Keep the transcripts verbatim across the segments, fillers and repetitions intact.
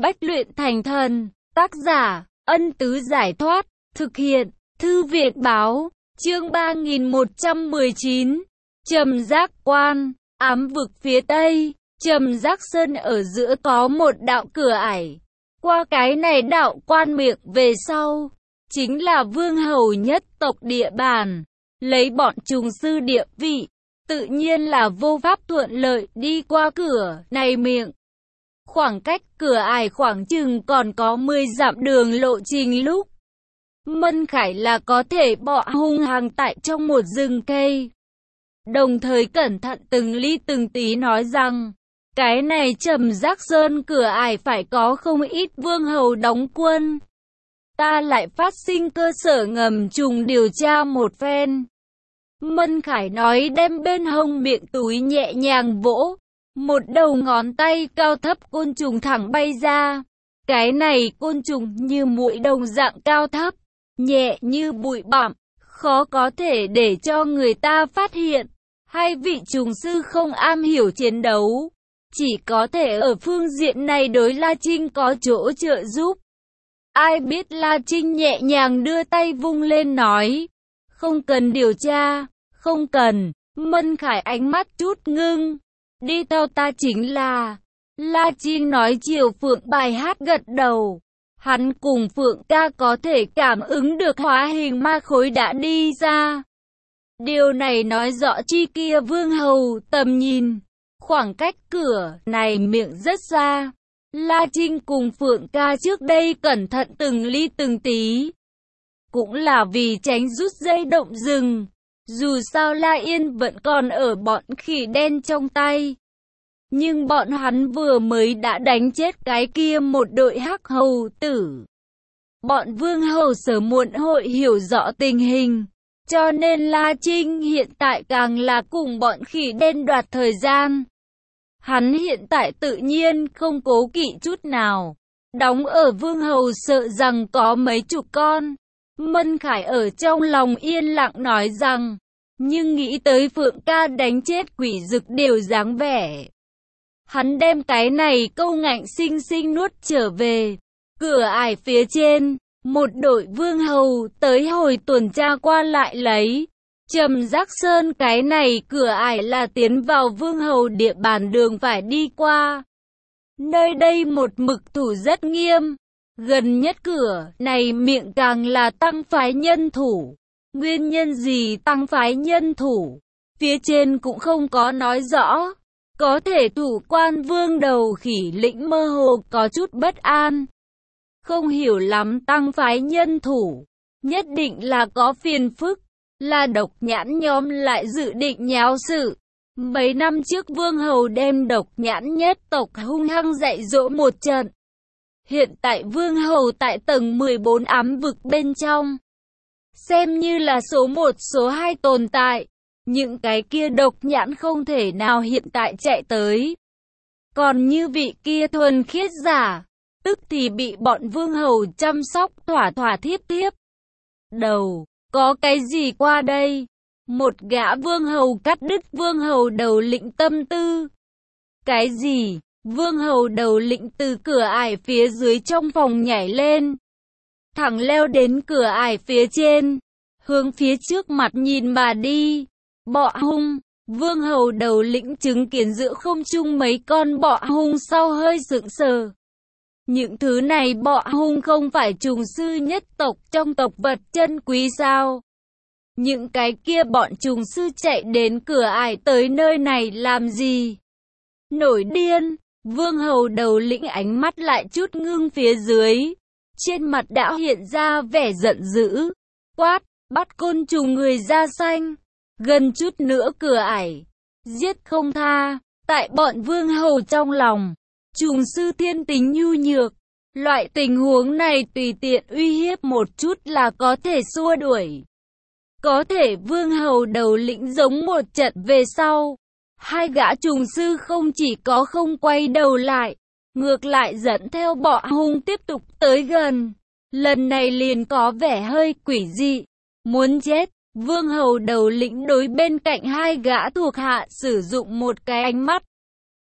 Bách luyện thành thần. Tác giả, Ân Tứ Giải Thoát. Thực hiện, Thư Viện Báo. Chương ba nghìn một trăm mười chín. Trầm Giác Quan. Ám vực phía tây. Trầm Giác Sơn ở giữa có một đạo cửa ải. Qua cái này đạo quan miệng về sau, chính là vương hầu nhất tộc địa bàn. Lấy bọn trùng sư địa vị, tự nhiên là vô pháp thuận lợi đi qua cửa này miệng. Khoảng cách cửa ải khoảng chừng còn có mười dặm đường lộ trình lúc Mân Khải là có thể bỏ hung hăng tại trong một rừng cây. Đồng thời cẩn thận từng ly từng tí nói rằng, cái này Trầm Giác Sơn cửa ải phải có không ít vương hầu đóng quân. Ta lại phát sinh cơ sở ngầm trùng điều tra một phen. Mân Khải nói đem bên hông miệng túi nhẹ nhàng vỗ. Một đầu ngón tay cao thấp côn trùng thẳng bay ra. Cái này côn trùng như muỗi đồng dạng cao thấp, nhẹ như bụi bặm, khó có thể để cho người ta phát hiện. Hai vị trùng sư không am hiểu chiến đấu, chỉ có thể ở phương diện này đối La Trinh có chỗ trợ giúp. Ai biết La Trinh nhẹ nhàng đưa tay vung lên nói, không cần điều tra, không cần. Mân Khải ánh mắt chút ngưng, đi theo ta chính là. La Trinh nói chiều Phượng bài hát gật đầu. Hắn cùng Phượng ca có thể cảm ứng được hóa hình ma khối đã đi ra. Điều này nói rõ chi kia vương hầu tầm nhìn. Khoảng cách cửa này miệng rất xa. La Trinh cùng Phượng ca trước đây cẩn thận từng ly từng tí. Cũng là vì tránh rút dây động rừng. Dù sao La Yên vẫn còn ở bọn khỉ đen trong tay. Nhưng bọn hắn vừa mới đã đánh chết cái kia một đội hắc hầu tử. Bọn vương hầu sớm muộn hội hiểu rõ tình hình. Cho nên La Trinh hiện tại càng là cùng bọn khỉ đen đoạt thời gian. Hắn hiện tại tự nhiên không cố kỵ chút nào. Đóng ở vương hầu sợ rằng có mấy chục con. Mân Khải ở trong lòng yên lặng nói rằng, nhưng nghĩ tới Phượng ca đánh chết quỷ dực đều dáng vẻ. Hắn đem cái này câu ngạnh xinh xinh nuốt trở về. Cửa ải phía trên, một đội vương hầu tới hồi tuần tra qua lại lấy. Trầm Giác Sơn cái này cửa ải là tiến vào vương hầu địa bàn đường phải đi qua. Nơi đây một mực thủ rất nghiêm. Gần nhất cửa này miệng càng là tăng phái nhân thủ. Nguyên nhân gì tăng phái nhân thủ? Phía trên cũng không có nói rõ. Có thể thủ quan vương đầu khỉ lĩnh mơ hồ có chút bất an. Không hiểu lắm tăng phái nhân thủ. Nhất định là có phiền phức. Là độc nhãn nhóm lại dự định nháo sự. Mấy năm trước vương hầu đem độc nhãn nhất tộc hung hăng dạy dỗ một trận. Hiện tại vương hầu tại tầng mười bốn ám vực bên trong. Xem như là số một số hai tồn tại. Những cái kia độc nhãn không thể nào hiện tại chạy tới. Còn như vị kia thuần khiết giả, tức thì bị bọn vương hầu chăm sóc thỏa thỏa thiếp thiếp. Đầu, có cái gì qua đây? Một gã vương hầu cắt đứt vương hầu đầu lĩnh tâm tư. Cái gì? Vương hầu đầu lĩnh từ cửa ải phía dưới trong phòng nhảy lên. Thẳng leo đến cửa ải phía trên. Hướng phía trước mặt nhìn mà đi. Bọ hung, vương hầu đầu lĩnh chứng kiến giữa không trung mấy con bọ hung sau hơi sững sờ. Những thứ này bọ hung không phải trùng sư nhất tộc trong tộc vật chân quý sao? Những cái kia bọn trùng sư chạy đến cửa ải tới nơi này làm gì? Nổi điên, vương hầu đầu lĩnh ánh mắt lại chút ngưng phía dưới. Trên mặt đã hiện ra vẻ giận dữ. Quát, bắt côn trùng người da xanh. Gần chút nữa cửa ải, giết không tha. Tại bọn vương hầu trong lòng, trùng sư thiên tính nhu nhược. Loại tình huống này tùy tiện uy hiếp một chút là có thể xua đuổi. Có thể vương hầu đầu lĩnh giống một trận về sau. Hai gã trùng sư không chỉ có không quay đầu lại, ngược lại dẫn theo bọ hung tiếp tục tới gần. Lần này liền có vẻ hơi quỷ dị, muốn chết. Vương hầu đầu lĩnh đối bên cạnh hai gã thuộc hạ sử dụng một cái ánh mắt.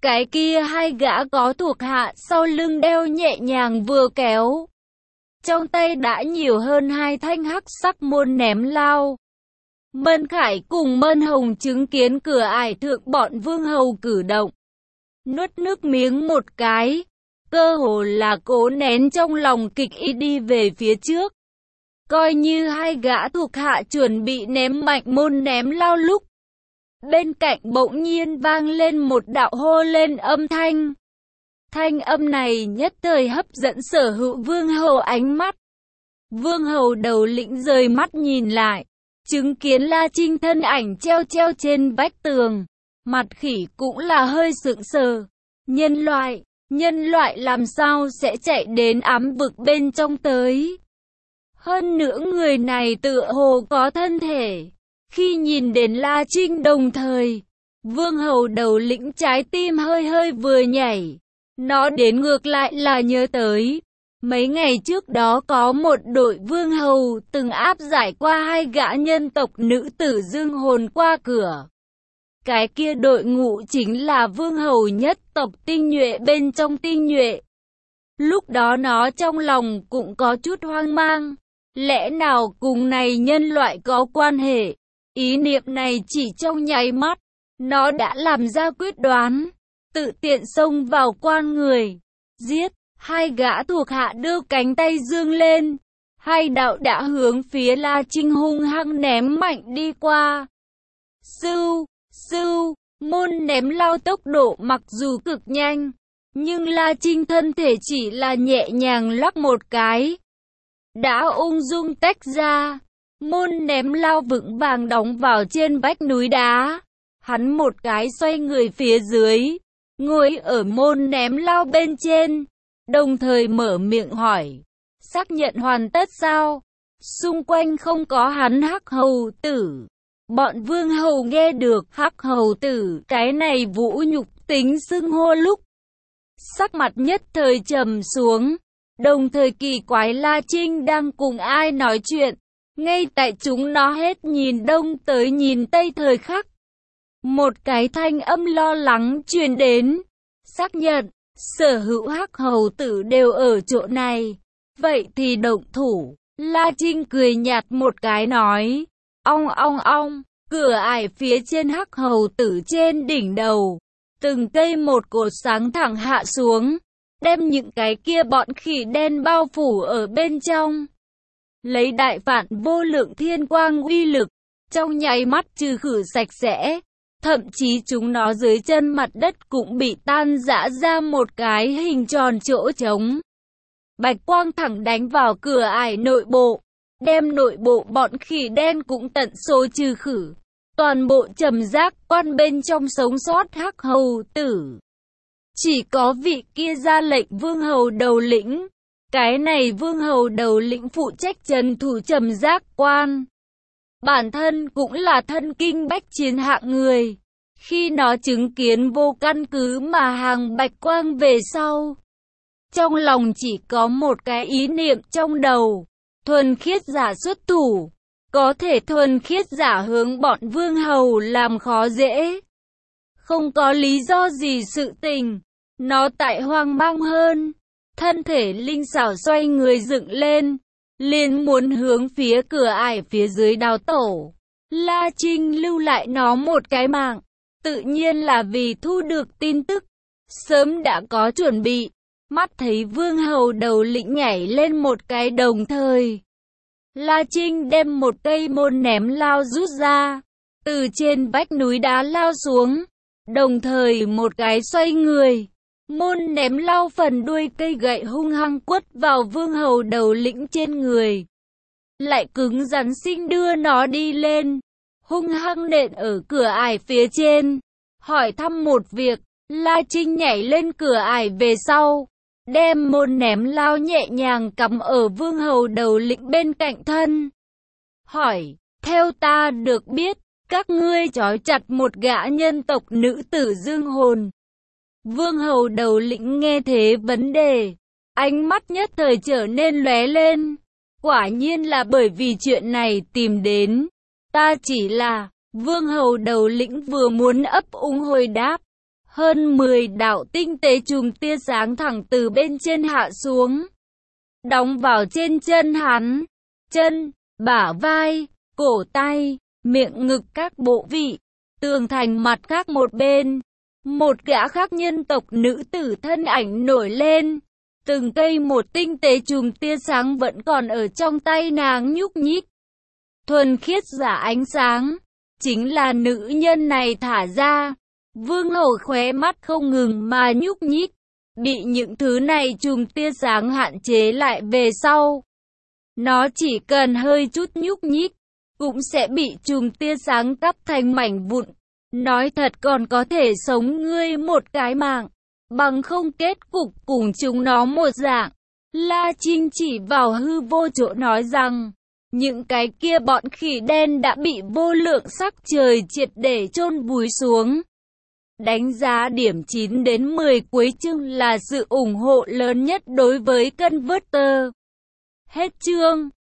Cái kia hai gã có thuộc hạ sau lưng đeo nhẹ nhàng vừa kéo. Trong tay đã nhiều hơn hai thanh hắc sắc môn ném lao. Mân Khải cùng Mân Hồng chứng kiến cửa ải thượng bọn vương hầu cử động. Nuốt nước miếng một cái, cơ hồ là cố nén trong lòng kịch ý đi về phía trước. Coi như hai gã thuộc hạ chuẩn bị ném mạnh môn ném lao lúc. Bên cạnh bỗng nhiên vang lên một đạo hô lên âm thanh. Thanh âm này nhất thời hấp dẫn Sở Hữu vương hầu ánh mắt. Vương hầu đầu lĩnh rời mắt nhìn lại, chứng kiến La Trinh thân ảnh treo treo trên vách tường. Mặt khỉ cũng là hơi sững sờ. Nhân loại, nhân loại làm sao sẽ chạy đến ám vực bên trong tới? Hơn nữa người này tựa hồ có thân thể. Khi nhìn đến La Trinh đồng thời, vương hầu đầu lĩnh trái tim hơi hơi vừa nhảy. Nó đến ngược lại là nhớ tới. Mấy ngày trước đó có một đội vương hầu từng áp giải qua hai gã nhân tộc nữ tử dương hồn qua cửa. Cái kia đội ngũ chính là vương hầu nhất tộc tinh nhuệ bên trong tinh nhuệ. Lúc đó nó trong lòng cũng có chút hoang mang. Lẽ nào cùng này nhân loại có quan hệ? Ý niệm này chỉ trong nháy mắt, nó đã làm ra quyết đoán, tự tiện xông vào quan người, giết. Hai gã thuộc hạ đưa cánh tay dương lên, hai đạo đã hướng phía La Trinh hung hăng ném mạnh đi qua. Sưu, sưu, môn ném lao tốc độ mặc dù cực nhanh, nhưng La Trinh thân thể chỉ là nhẹ nhàng lắc một cái, đã ung dung tách ra. Môn ném lao vững vàng đóng vào trên vách núi đá. Hắn một cái xoay người phía dưới, ngồi ở môn ném lao bên trên, đồng thời mở miệng hỏi, xác nhận hoàn tất sao? Xung quanh không có hắn hắc hầu tử. Bọn vương hầu nghe được hắc hầu tử cái này vũ nhục tính xưng hô lúc, sắc mặt nhất thời trầm xuống, đồng thời kỳ quái La Trinh đang cùng ai nói chuyện. Ngay tại chúng nó hết nhìn đông tới nhìn tây thời khắc, một cái thanh âm lo lắng truyền đến, xác nhận, Sở Hữu hắc hầu tử đều ở chỗ này, vậy thì động thủ. La Trinh cười nhạt một cái nói, ong ong ong, cửa ải phía trên hắc hầu tử trên đỉnh đầu, từng cây một cột sáng thẳng hạ xuống, đem những cái kia bọn khỉ đen bao phủ ở bên trong. Lấy đại phản vô lượng thiên quang uy lực, trong nháy mắt trừ khử sạch sẽ, thậm chí chúng nó dưới chân mặt đất cũng bị tan rã ra một cái hình tròn chỗ trống. Bạch quang thẳng đánh vào cửa ải nội bộ, đem nội bộ bọn khỉ đen cũng tận số trừ khử. Toàn bộ trầm giác quan bên trong sống sót hắc hầu tử. Chỉ có vị kia ra lệnh vương hầu đầu lĩnh. Cái này vương hầu đầu lĩnh phụ trách trấn thủ trầm giác quan. Bản thân cũng là thân kinh bách chiến hạng người. Khi nó chứng kiến vô căn cứ mà hàng bạch quang về sau, trong lòng chỉ có một cái ý niệm trong đầu. Thuần khiết giả xuất thủ. Có thể thuần khiết giả hướng bọn vương hầu làm khó dễ. Không có lý do gì sự tình. Nó tại hoang mang hơn. Thân thể linh xảo xoay người dựng lên, liền muốn hướng phía cửa ải phía dưới đào tổ. La Trinh lưu lại nó một cái mạng, tự nhiên là vì thu được tin tức. Sớm đã có chuẩn bị, mắt thấy vương hầu đầu lĩnh nhảy lên một cái đồng thời. La Trinh đem một cây môn ném lao rút ra, từ trên vách núi đá lao xuống, đồng thời một cái xoay người. Môn ném lao phần đuôi cây gậy hung hăng quất vào vương hầu đầu lĩnh trên người. Lại cứng rắn sinh đưa nó đi lên, hung hăng nện ở cửa ải phía trên. Hỏi thăm một việc, La Trinh nhảy lên cửa ải về sau, đem môn ném lao nhẹ nhàng cắm ở vương hầu đầu lĩnh bên cạnh thân. Hỏi, theo ta được biết, các ngươi trói chặt một gã nhân tộc nữ tử dương hồn. Vương hầu đầu lĩnh nghe thế vấn đề, ánh mắt nhất thời trở nên lóe lên. Quả nhiên là bởi vì chuyện này tìm đến. Ta chỉ là, vương hầu đầu lĩnh vừa muốn ấp úng hồi đáp. Hơn mười đạo tinh tế chùm tia sáng thẳng từ bên trên hạ xuống, đóng vào trên chân hắn, chân, bả vai, cổ tay, miệng ngực các bộ vị, tường thành mặt khác một bên. Một gã khác nhân tộc nữ tử thân ảnh nổi lên, từng cây một tinh tế chùm tia sáng vẫn còn ở trong tay nàng nhúc nhích. Thuần khiết giả ánh sáng, chính là nữ nhân này thả ra. Vương hầu khóe mắt không ngừng mà nhúc nhích, bị những thứ này chùm tia sáng hạn chế lại về sau. Nó chỉ cần hơi chút nhúc nhích, cũng sẽ bị chùm tia sáng cắt thành mảnh vụn. Nói thật còn có thể sống ngươi một cái mạng, bằng không kết cục cùng chúng nó một dạng. La Trinh chỉ vào hư vô chỗ nói rằng, những cái kia bọn khỉ đen đã bị vô lượng sắc trời triệt để chôn vùi xuống. Đánh giá điểm chín đến mười cuối chương là sự ủng hộ lớn nhất đối với Converter. Hết chương.